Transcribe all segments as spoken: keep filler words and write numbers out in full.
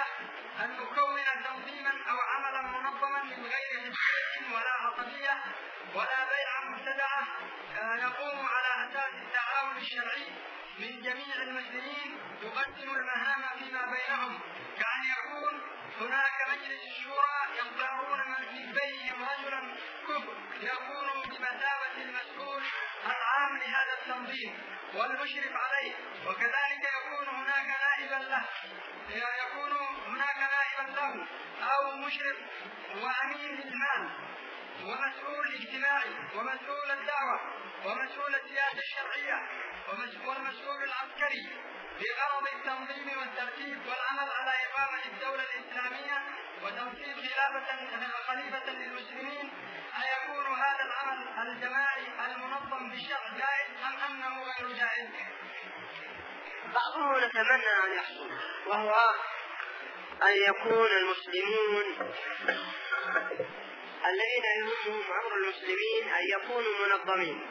أن نكون تنظيما أو عملا منظما من غير حزبية ولا عصبية ولا بيعة مبتدعة يقوم على أساس التعاون الشرعي من جميع المسلمين يقسم المهام فيما بينهم، كأن يكون هناك مجلس الشورى يختارون من بينهم رجلا كفء يكون بمثابة المسؤول العام لهذا التنظيم والمشرف عليه، وكذلك يكون هناك نائبا له يكون هناك نائبا له أو مشرف وأمين للمال ومسؤول اجتماعي ومسؤول الدعوة ومسؤول السياسة الشرعية والمسؤول العسكري بغرض التنظيم والترتيب والعمل على إقامة الدولة الإسلامية وتنصيب خلافة خليفة للمسلمين. أيكون هذا العمل الجماعي المنظم بالشرع جائز أم أنه غير جائز؟ بعضهم نتمنى أن يحصل، وهو أن يكون المسلمون الذين يهمهم أمر المسلمين أن يكونوا منظمين،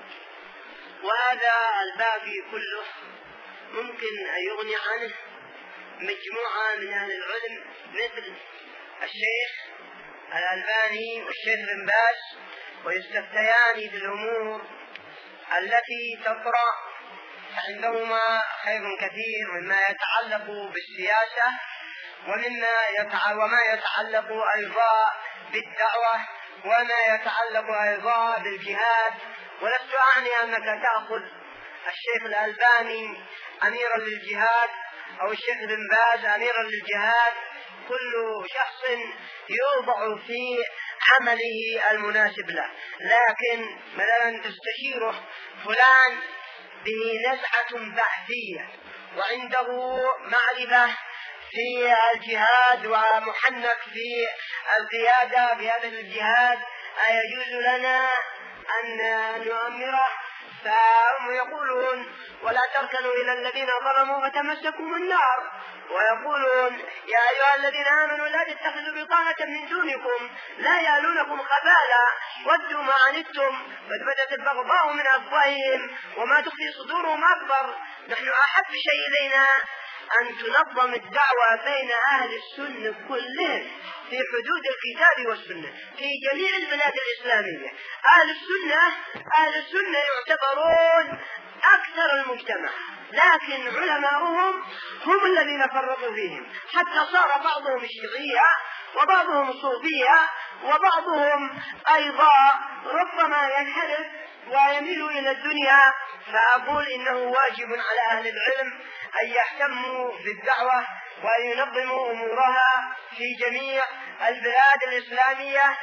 وهذا الباقي كله ممكن أن يغني عنه مجموعة من أهل العلم مثل الشيخ الألباني والشيخ بن باز، ويستفتيان بالأمور التي تطرأ عندهما خير كثير مما يتعلق بالسياسة ومما وما يتعلق أيضا بالدعوة وما يتعلق أيضا بالجهاد. ولست أعني أنك تأخذ الشيخ الألباني أميرا للجهاد أو الشيخ بن باز أميرا للجهاد، كل شخص يوضع في عمله المناسب له، لكن مثلا تستشيره فلان به نزعة بحثية وعنده معرفة في الجهاد ومحنك في القيادة بهذا الجهاد، أيجوز لنا أن نؤمره؟ فهم يقولون ولا تركنوا إلى الذين ظلموا فتمسكوا النار، ويقولون يا أيها الذين آمنوا لا تتخذوا بطانة من دونكم لا يألونكم خبالا ودوا ما عنتم قد بدت البغضاء من أفواههم وما تخفي صدورهم أكبر. نحن أحب شيء إلينا أن تنظم الدعوة بين أهل السنة كلهم في حدود الكتاب والسنة في جميع البلاد الإسلامية. أهل السنة أهل السنة يعتبرون أكثر المجتمع، لكن علماؤهم هم الذين فرقوا فيهم، حتى صار بعضهم شيعية وبعضهم صوفية وبعضهم أيضا ربما ينحرف ويميل إلى الدنيا. فأقول إنه واجب على أهل العلم أن يهتموا بالدعوة وأن ينظموا أمورها في جميع البلاد الإسلامية.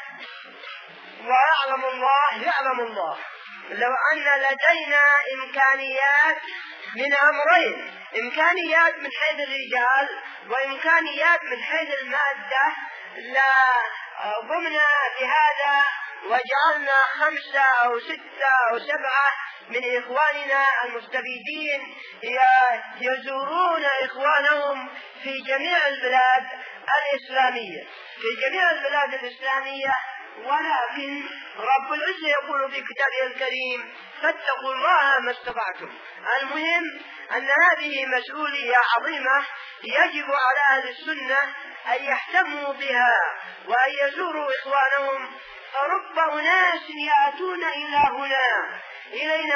ويعلم الله يعلم الله لو أن لدينا إمكانيات من أمرين، إمكانيات من حيث الرجال وإمكانيات من حيث المادة، لا ضمنا بهذا وجعلنا خمسة أو ستة أو سبعة من إخواننا المستفيدين يزورون إخوانهم في جميع البلاد الإسلامية في جميع البلاد الإسلامية. ولكن رب العزة يقول في كتابه الكريم فاتقوا الله ما استطعتم. المهم أن هذه مسؤولية عظيمة يجب على أهل السنة أن يهتموا بها وأن يزوروا إخوانهم. فرب أناس يأتون إلى هنا إلينا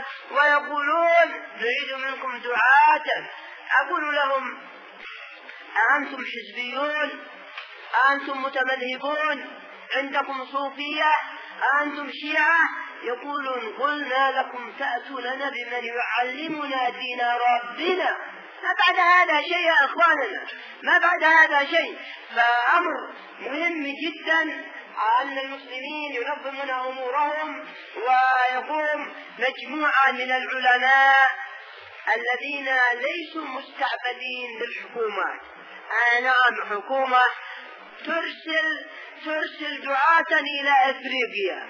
ويقولون نريد منكم دعاة. أقول لهم أأنتم حزبيون؟ أأنتم متمذهبون؟ عندكم صوفية؟ أنتم شيعة؟ يقولون قلنا لكم تأتوا لنا بمن يعلمنا دين ربنا. ما بعد هذا شيء يا أخواننا، ما بعد هذا شيء. فأمر مهم جدا أن المسلمين ينظمون أمورهم ويقوم مجموعة من العلماء الذين ليسوا مستعبدين للحكومات. آه نعم، حكومة ترسل ترسل دعاة إلى أفريقيا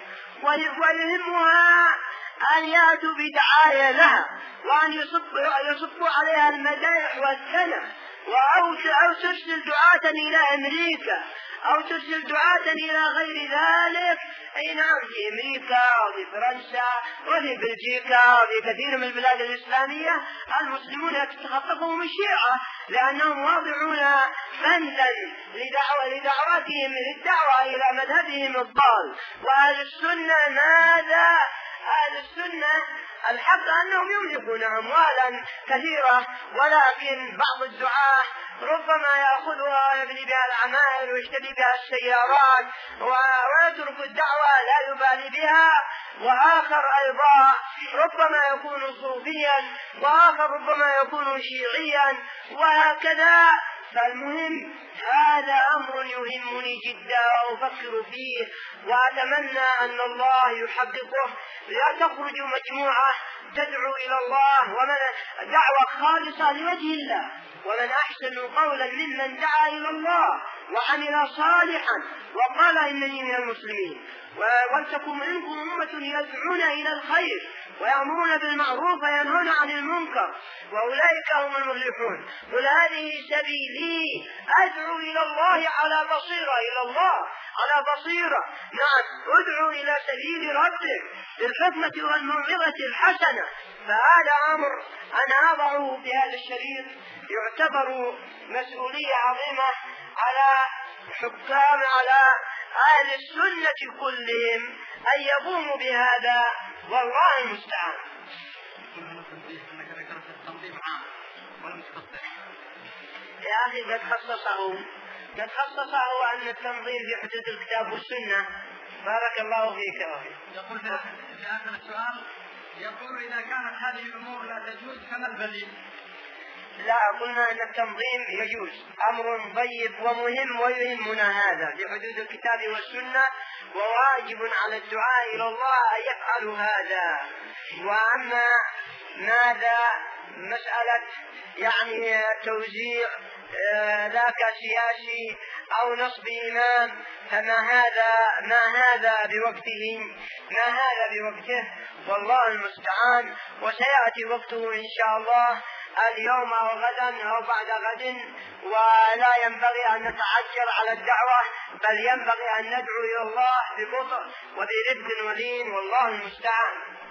ويهمها أن يأتوا بدعاية لها وأن يصبوا, يصبوا عليها المدائح والثنى، أو ترسل دعاة إلى أمريكا أو ترسل دعاة إلى غير ذلك. أي نعم، في أمريكا وفي فرنسا وفي بلجيكا وفي كثير من البلاد الإسلامية المسلمون يتخطفهم الشيعة لأنهم واضعون بندا لدعوة لدعوتهم للدعوة إلى مذهبهم الضال. وأهل السنة ماذا؟ أهل السنة الحق أنهم يملكون أموالا كثيرة، ولكن بعض الدعاة ربما يأخذها ويبني بها الأعمال ويشتري بها السيارات ويترك الدعوة لا يبالي بها. وآخر أيضا ربما يكون صوفيا، وآخر ربما يكون شيعيا، وهكذا. فالمهم هذا أمر يهمني جدا وأفكر فيه وأتمنى أن الله يحققه. لا تخرج مجموعة تدعو إلى الله ومن دعوة خالصة لوجه الله، ومن أحسن قولا ممن دعا إلى الله وعمل صالحا وقال إنني من المسلمين. ولتكن منكم أمة يدعون إلى الخير ويأمرون بالمعروف وينهون عن المنكر وأولئك هم المفلحون. قل هذه سبيلي أدعو إلى الله على بصيرة، إلى الله على بصيرة. نعم، ادعو إلى سبيل ربك بالحكمة والموعظة الحسنة. فهذا أمر أنا أضعه في هذا الشريط يعتبر مسؤولية عظيمة على حكام على أهل السنة كلهم أن يقوموا بهذا، والله المستعان. يا أخي قد خصصه قد خصصه أن التنظيم في حدود الكتاب والسنة. بارك الله فيك. يقول في آخر السؤال، يقول إذا كانت هذه الأمور لا تجوز فما البديل؟ لا، قلنا أن التنظيم يجوز، أمر طيب ومهم ويهمنا هذا في حدود الكتاب والسنة، وواجب على الدعاء إلى الله أن يفعلوا هذا. وأما ماذا مسألة يعني توزيع ذاك سياسي أو نصب إمام فما هذا ما هذا بوقته ما هذا بوقته والله المستعان. وسيأتي وقته إن شاء الله اليوم أو غدا أو بعد غد، ولا ينبغي أن نتعجل على الدعوة، بل ينبغي أن ندعو إلى الله ببطء وبرفق ولين، والله المستعان.